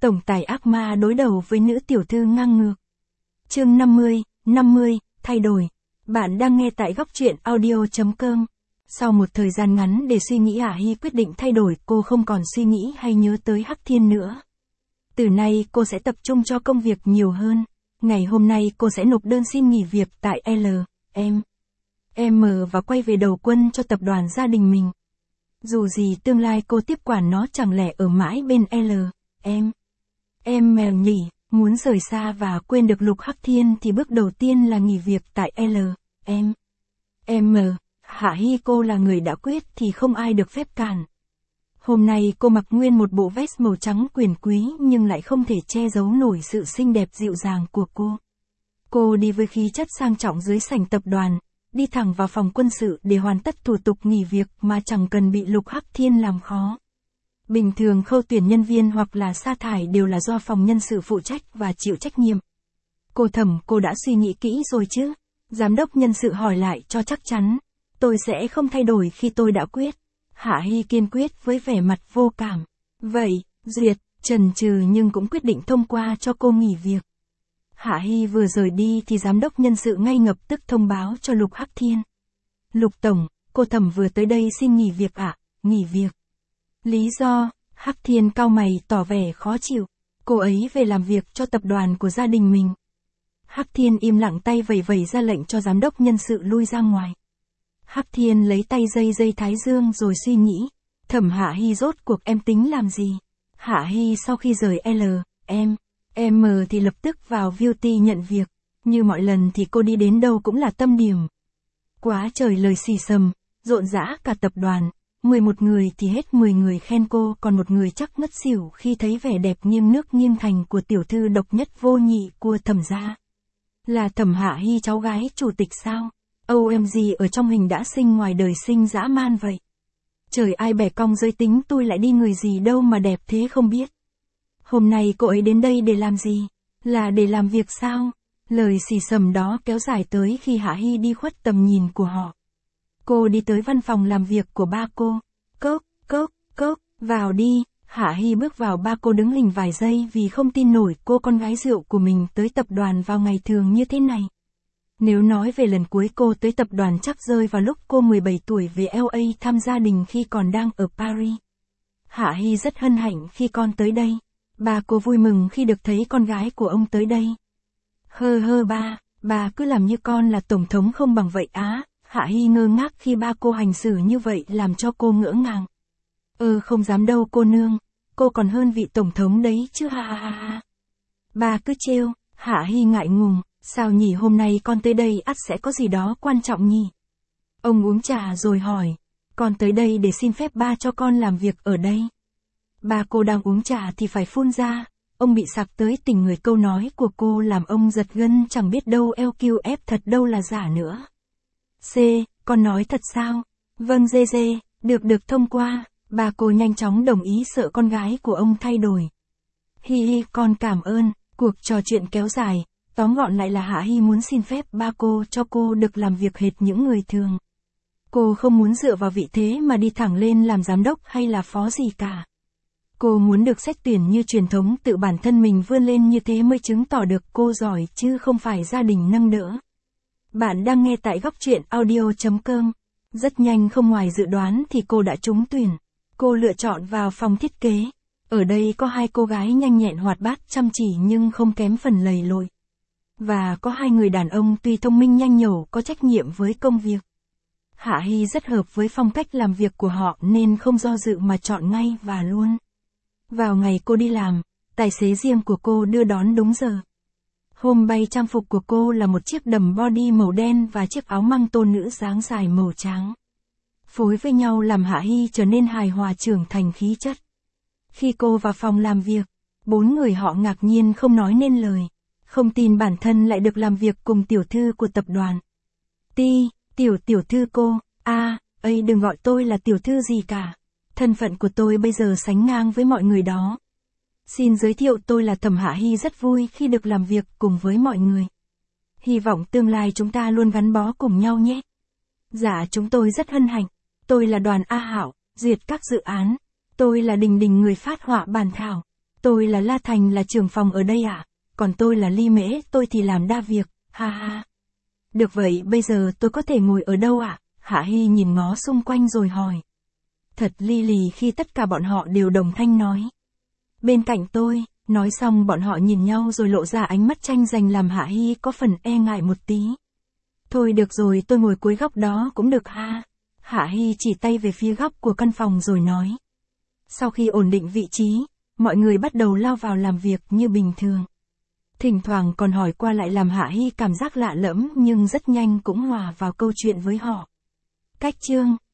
Tổng tài ác ma đối đầu với nữ tiểu thư ngang ngược. Chương 50, thay đổi. Bạn đang nghe tại góc truyện audio.com. Sau một thời gian ngắn để suy nghĩ, Hạ Hi quyết định thay đổi, cô không còn suy nghĩ hay nhớ tới Hắc Thiên nữa. Từ nay cô sẽ tập trung cho công việc nhiều hơn. Ngày hôm nay cô sẽ nộp đơn xin nghỉ việc tại LM và quay về đầu quân cho tập đoàn gia đình mình. Dù gì tương lai cô tiếp quản nó chẳng lẽ ở mãi bên LM nhỉ, muốn rời xa và quên được Lục Hắc Thiên thì bước đầu tiên là nghỉ việc tại LM. Hạ Hi cô là người đã quyết thì không ai được phép cản. Hôm nay cô mặc nguyên một bộ vest màu trắng quyền quý nhưng lại không thể che giấu nổi sự xinh đẹp dịu dàng của cô. Cô đi với khí chất sang trọng dưới sảnh tập đoàn, đi thẳng vào phòng quân sự để hoàn tất thủ tục nghỉ việc mà chẳng cần bị Lục Hắc Thiên làm khó. Bình thường khâu tuyển nhân viên hoặc là sa thải đều là do phòng nhân sự phụ trách và chịu trách nhiệm. Cô đã suy nghĩ kỹ rồi chứ? Giám đốc nhân sự hỏi lại cho chắc chắn. Tôi sẽ không thay đổi khi tôi đã quyết. Hạ Hi kiên quyết với vẻ mặt vô cảm. Vậy, duyệt, chần chừ nhưng cũng quyết định thông qua cho cô nghỉ việc. Hạ Hi vừa rời đi thì giám đốc nhân sự ngay lập tức thông báo cho Lục Hắc Thiên. Lục Tổng, cô Thẩm vừa tới đây xin nghỉ việc ạ. Nghỉ việc. Lý do? Hắc Thiên cau mày tỏ vẻ khó chịu. Cô ấy về làm việc cho tập đoàn của gia đình mình. Hắc Thiên im lặng tay vẩy ra lệnh cho giám đốc nhân sự lui ra ngoài. Hắc Thiên lấy tay dây thái dương rồi suy nghĩ. Thẩm Hạ Hi rốt cuộc em tính làm gì? Hạ Hi sau khi rời LM thì lập tức vào beauty nhận việc. Như mọi lần thì cô đi đến đâu cũng là tâm điểm. Quá trời lời xì xầm, rộn rã cả tập đoàn. 11 người thì hết 10 người khen cô, còn một người chắc ngất xỉu khi thấy vẻ đẹp nghiêng nước nghiêng thành của tiểu thư độc nhất vô nhị của Thẩm gia. Là Thẩm Hạ Hi cháu gái chủ tịch sao? OMG, ở trong hình đã xinh ngoài đời xinh dã man vậy. Trời, ai bẻ cong giới tính tôi lại đi người gì đâu mà đẹp thế không biết. Hôm nay cô ấy đến đây để làm gì? Là để làm việc sao? Lời xì xầm đó kéo dài tới khi Hạ Hi đi khuất tầm nhìn của họ. Cô đi tới văn phòng làm việc của ba cô. Cốc, vào đi. Hạ Hi bước vào, ba cô đứng hình vài giây vì không tin nổi cô con gái rượu của mình tới tập đoàn vào ngày thường như thế này. Nếu nói về lần cuối cô tới tập đoàn chắc rơi vào lúc cô 17 tuổi về LA thăm gia đình khi còn đang ở Paris. Hạ Hi rất hân hạnh khi con tới đây. Ba cô vui mừng khi được thấy con gái của ông tới đây. Ba cứ làm như con là tổng thống không bằng vậy á. Hạ Hi ngơ ngác khi ba cô hành xử như vậy làm cho cô ngỡ ngàng. Không dám đâu cô nương, cô còn hơn vị tổng thống đấy chứ ha. Ba cứ trêu. Hạ Hi ngại ngùng. Sao nhỉ, hôm nay con tới đây ắt sẽ có gì đó quan trọng nhỉ? Ông uống trà rồi hỏi. Con tới đây để xin phép ba cho con làm việc ở đây. Ba cô đang uống trà thì phải phun ra. Ông bị sặc tới tỉnh người, câu nói của cô làm ông giật gân, chẳng biết đâu LQF thật đâu là giả nữa. Con nói thật sao? Vâng dê, được thông qua. Ba cô nhanh chóng đồng ý, sợ con gái của ông thay đổi. Hi, con cảm ơn. Cuộc trò chuyện kéo dài. Tóm gọn lại là Hạ Hi muốn xin phép ba cô cho cô được làm việc hệt những người thường. Cô không muốn dựa vào vị thế mà đi thẳng lên làm giám đốc hay là phó gì cả. Cô muốn được xét tuyển như truyền thống, tự bản thân mình vươn lên như thế mới chứng tỏ được cô giỏi chứ không phải gia đình nâng đỡ. Bạn đang nghe tại góc truyện audio.com. Rất nhanh, không ngoài dự đoán thì cô đã trúng tuyển. Cô lựa chọn vào phòng thiết kế. Ở đây có hai cô gái nhanh nhẹn hoạt bát chăm chỉ nhưng không kém phần lầy lội. Và có hai người đàn ông tuy thông minh nhanh nhẩu, có trách nhiệm với công việc. Hạ Hi rất hợp với phong cách làm việc của họ nên không do dự mà chọn ngay và luôn. Vào ngày cô đi làm, tài xế riêng của cô đưa đón đúng giờ. Hôm bay trang phục của cô là một chiếc đầm body màu đen và chiếc áo măng tô nữ dáng dài màu trắng. Phối với nhau làm Hạ Hi trở nên hài hòa trưởng thành khí chất. Khi cô vào phòng làm việc, bốn người họ ngạc nhiên không nói nên lời. Không tin bản thân lại được làm việc cùng tiểu thư của tập đoàn. Tiểu thư cô, đừng gọi tôi là tiểu thư gì cả. Thân phận của tôi bây giờ sánh ngang với mọi người đó. Xin giới thiệu, tôi là Thẩm Hạ Hi, rất vui khi được làm việc cùng với mọi người. Hy vọng tương lai chúng ta luôn gắn bó cùng nhau nhé. Dạ, chúng tôi rất hân hạnh. Tôi là Đoàn A Hảo, duyệt các dự án. Tôi là Đình người phát họa bản thảo. Tôi là La Thành là trưởng phòng ở đây ạ. Còn tôi là Ly Mễ, tôi thì làm đa việc, ha ha. Được vậy bây giờ tôi có thể ngồi ở đâu ạ? Hạ Hy nhìn ngó xung quanh rồi hỏi. Thật ly lì khi tất cả bọn họ đều đồng thanh nói. Bên cạnh tôi, nói xong bọn họ nhìn nhau rồi lộ ra ánh mắt tranh giành làm Hạ Hy có phần e ngại một tí. Thôi được rồi tôi ngồi cuối góc đó cũng được ha. Hạ Hy chỉ tay về phía góc của căn phòng rồi nói. Sau khi ổn định vị trí, mọi người bắt đầu lao vào làm việc như bình thường. Thỉnh thoảng còn hỏi qua lại làm Hạ Hy cảm giác lạ lẫm nhưng rất nhanh cũng hòa vào câu chuyện với họ. Cách chương